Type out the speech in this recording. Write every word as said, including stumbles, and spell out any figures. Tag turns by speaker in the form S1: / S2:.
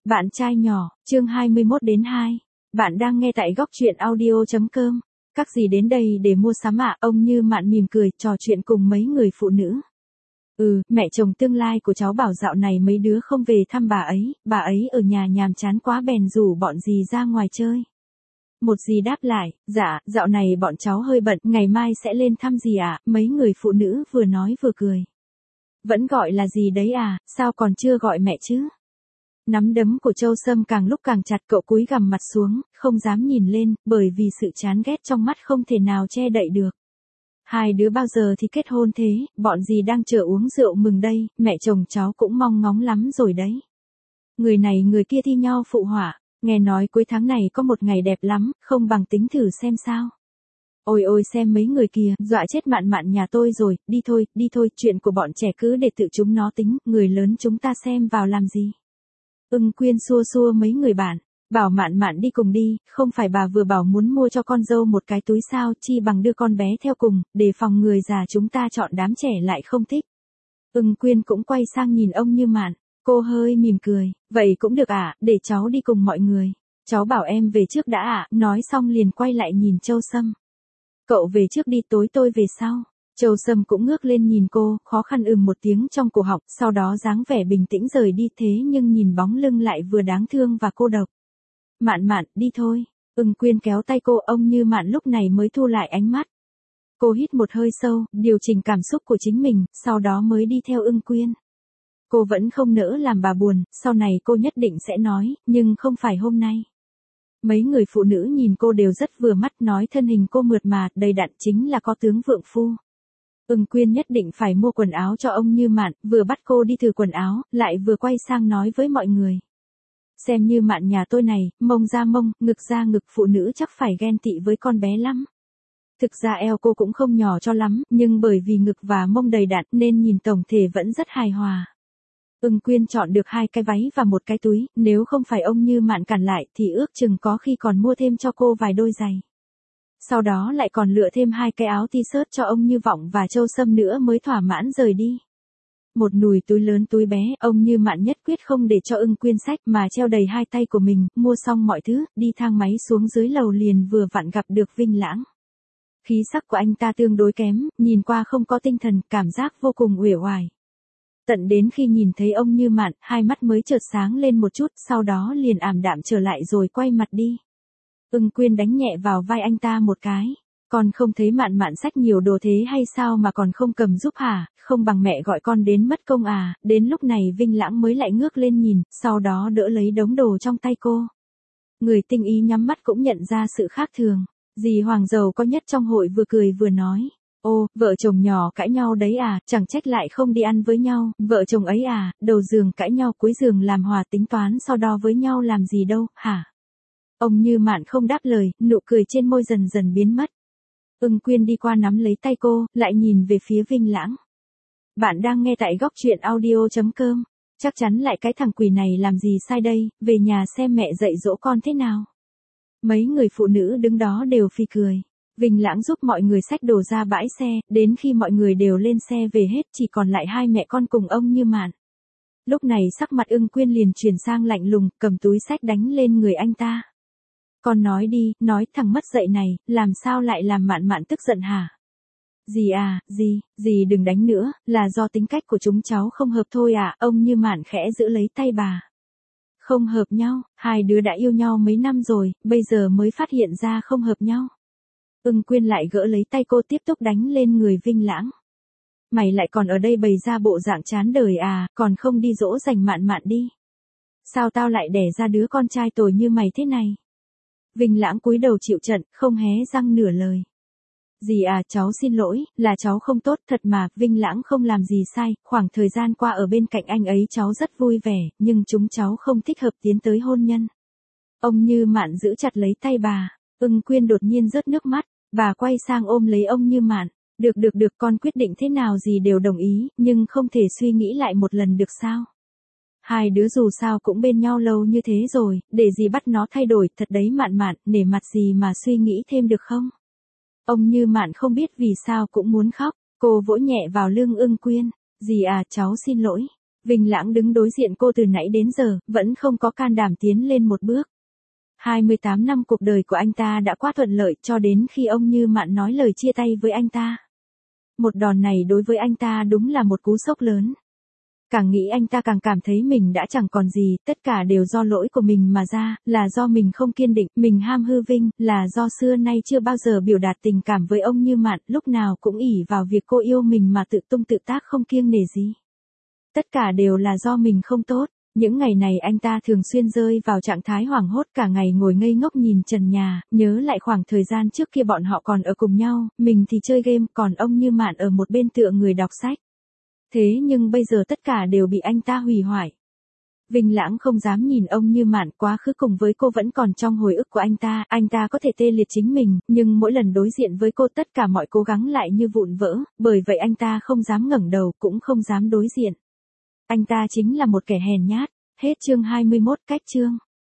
S1: Bạn trai nhỏ, chương hai mươi mốt đến hai. Bạn đang nghe tại góc truyện audio.com. Các gì đến đây để mua sắm ạ? Ông Như Mạn mỉm cười, trò chuyện cùng mấy người phụ nữ. Ừ, mẹ chồng tương lai của cháu bảo dạo này mấy đứa không về thăm bà ấy, bà ấy ở nhà nhàm chán quá bèn rủ bọn dì ra ngoài chơi. Một dì đáp lại, dạ, dạo này bọn cháu hơi bận, ngày mai sẽ lên thăm dì ạ. Mấy người phụ nữ vừa nói vừa cười. Vẫn gọi là dì đấy à, sao còn chưa gọi mẹ chứ? Nắm đấm của Châu Sâm càng lúc càng chặt, cậu cúi gằm mặt xuống, không dám nhìn lên, bởi vì sự chán ghét trong mắt không thể nào che đậy được. Hai đứa bao giờ thì kết hôn thế, bọn dì đang chờ uống rượu mừng đây, mẹ chồng cháu cũng mong ngóng lắm rồi đấy. Người này người kia thi nhau phụ họa, nghe nói cuối tháng này có một ngày đẹp lắm, không bằng tính thử xem sao. Ôi ôi xem mấy người kia, dọa chết Mạn Mạn nhà tôi rồi, đi thôi, đi thôi, chuyện của bọn trẻ cứ để tự chúng nó tính, người lớn chúng ta xem vào làm gì. Ưng Quyên xua xua mấy người bạn, bảo Mạn Mạn đi cùng đi, không phải bà vừa bảo muốn mua cho con dâu một cái túi sao, chi bằng đưa con bé theo cùng, để phòng người già chúng ta chọn đám trẻ lại không thích. Ưng Quyên cũng quay sang nhìn ông Như Mạn, cô hơi mỉm cười, vậy cũng được ạ, à, để cháu đi cùng mọi người. Cháu bảo em về trước đã ạ, à, nói xong liền quay lại nhìn Châu Sâm. Cậu về trước đi, tối tôi về sau. Châu Sâm cũng ngước lên nhìn cô, khó khăn ừm một tiếng trong cổ họng, sau đó dáng vẻ bình tĩnh rời đi, thế nhưng nhìn bóng lưng lại vừa đáng thương và cô độc. Mạn Mạn, đi thôi. Ưng Quyên kéo tay cô, ông Như Mạn lúc này mới thu lại ánh mắt. Cô hít một hơi sâu, điều chỉnh cảm xúc của chính mình, sau đó mới đi theo Ưng Quyên. Cô vẫn không nỡ làm bà buồn, sau này cô nhất định sẽ nói, nhưng không phải hôm nay. Mấy người phụ nữ nhìn cô đều rất vừa mắt, nói thân hình cô mượt mà, đầy đặn, chính là có tướng vượng phu. Ưng Quyên nhất định phải mua quần áo cho ông Như Mạn, vừa bắt cô đi thử quần áo, lại vừa quay sang nói với mọi người. Xem Như Mạn nhà tôi này, mông ra mông, ngực ra ngực, phụ nữ chắc phải ghen tị với con bé lắm. Thực ra eo cô cũng không nhỏ cho lắm, nhưng bởi vì ngực và mông đầy đặn nên nhìn tổng thể vẫn rất hài hòa. Ưng Quyên chọn được hai cái váy và một cái túi, nếu không phải ông Như Mạn cản lại thì ước chừng có khi còn mua thêm cho cô vài đôi giày. Sau đó lại còn lựa thêm hai cái áo t-shirt cho ông Như Vọng và Châu Sâm nữa mới thỏa mãn rời đi. Một nùi túi lớn túi bé, ông Như Mạn nhất quyết không để cho Ưng Quyên xách mà treo đầy hai tay của mình, mua xong mọi thứ, đi thang máy xuống dưới lầu liền vừa vặn gặp được Vinh Lãng. Khí sắc của anh ta tương đối kém, nhìn qua không có tinh thần, cảm giác vô cùng uể oải. Tận đến khi nhìn thấy ông Như Mạn, hai mắt mới chợt sáng lên một chút, sau đó liền ảm đạm trở lại rồi quay mặt đi. Ưng Quyên đánh nhẹ vào vai anh ta một cái. Con không thấy Mạn Mạn xách nhiều đồ thế hay sao mà còn không cầm giúp hả, không bằng mẹ gọi con đến mất công à. Đến lúc này Vinh Lãng mới lại ngước lên nhìn, sau đó đỡ lấy đống đồ trong tay cô. Người tinh ý nhắm mắt cũng nhận ra sự khác thường. Dì Hoàng giàu có nhất trong hội vừa cười vừa nói. Ô, vợ chồng nhỏ cãi nhau đấy à, chẳng trách lại không đi ăn với nhau, vợ chồng ấy à, đầu giường cãi nhau cuối giường làm hòa tính toán so đo với nhau làm gì đâu, hả? Ông Như Mạn không đáp lời, nụ cười trên môi dần dần biến mất. Ưng Quyên đi qua nắm lấy tay cô, lại nhìn về phía Vinh Lãng. Bạn đang nghe tại góc truyện audio.com. Chắc chắn lại cái thằng quỷ này làm gì sai đây, về nhà xem mẹ dạy dỗ con thế nào. Mấy người phụ nữ đứng đó đều phì cười. Vinh Lãng giúp mọi người xách đồ ra bãi xe, đến khi mọi người đều lên xe về hết chỉ còn lại hai mẹ con cùng ông Như Mạn. Lúc này sắc mặt Ưng Quyên liền chuyển sang lạnh lùng, cầm túi xách đánh lên người anh ta. Con nói đi, nói thằng mất dạy này, làm sao lại làm Mạn Mạn tức giận hả? Dì à, dì, dì đừng đánh nữa, là do tính cách của chúng cháu không hợp thôi à, ông Như Mạn khẽ giữ lấy tay bà. Không hợp nhau, hai đứa đã yêu nhau mấy năm rồi, bây giờ mới phát hiện ra không hợp nhau. Ưng Quyên lại gỡ lấy tay cô tiếp tục đánh lên người Vinh Lãng. Mày lại còn ở đây bày ra bộ dạng chán đời à, còn không đi dỗ dành Mạn Mạn đi. Sao tao lại đẻ ra đứa con trai tồi như mày thế này? Vinh Lãng cúi đầu chịu trận, không hé răng nửa lời. Dì à, cháu xin lỗi, là cháu không tốt thật mà, Vinh Lãng không làm gì sai, khoảng thời gian qua ở bên cạnh anh ấy cháu rất vui vẻ, nhưng chúng cháu không thích hợp tiến tới hôn nhân. Ông Như Mạn giữ chặt lấy tay bà, Ưng Quyên đột nhiên rớt nước mắt, bà quay sang ôm lấy ông Như Mạn. Được được được, con quyết định thế nào gì đều đồng ý, nhưng không thể suy nghĩ lại một lần được sao? Hai đứa dù sao cũng bên nhau lâu như thế rồi, để gì bắt nó thay đổi, thật đấy Mạn Mạn, nể mặt gì mà suy nghĩ thêm được không? Ông Như Mạn không biết vì sao cũng muốn khóc, cô vỗ nhẹ vào lưng Ưng Quyên, dì à, cháu xin lỗi. Vinh Lãng đứng đối diện cô từ nãy đến giờ, vẫn không có can đảm tiến lên một bước. hai mươi tám năm cuộc đời của anh ta đã quá thuận lợi cho đến khi ông Như Mạn nói lời chia tay với anh ta. Một đòn này đối với anh ta đúng là một cú sốc lớn. Càng nghĩ anh ta càng cảm thấy mình đã chẳng còn gì, tất cả đều do lỗi của mình mà ra, là do mình không kiên định, mình ham hư vinh, là do xưa nay chưa bao giờ biểu đạt tình cảm với ông Như Mạn, lúc nào cũng ỷ vào việc cô yêu mình mà tự tung tự tác không kiêng nể gì. Tất cả đều là do mình không tốt. Những ngày này anh ta thường xuyên rơi vào trạng thái hoảng hốt, cả ngày ngồi ngây ngốc nhìn trần nhà, nhớ lại khoảng thời gian trước kia bọn họ còn ở cùng nhau, mình thì chơi game, còn ông Như Mạn ở một bên tựa người đọc sách. Thế nhưng bây giờ tất cả đều bị anh ta hủy hoại. Vinh Lãng không dám nhìn ông Như Mạn, quá khứ cùng với cô vẫn còn trong hồi ức của anh ta, anh ta có thể tê liệt chính mình, nhưng mỗi lần đối diện với cô tất cả mọi cố gắng lại như vụn vỡ, bởi vậy anh ta không dám ngẩng đầu, cũng không dám đối diện. Anh ta chính là một kẻ hèn nhát. Hết chương hai mươi mốt, cách chương.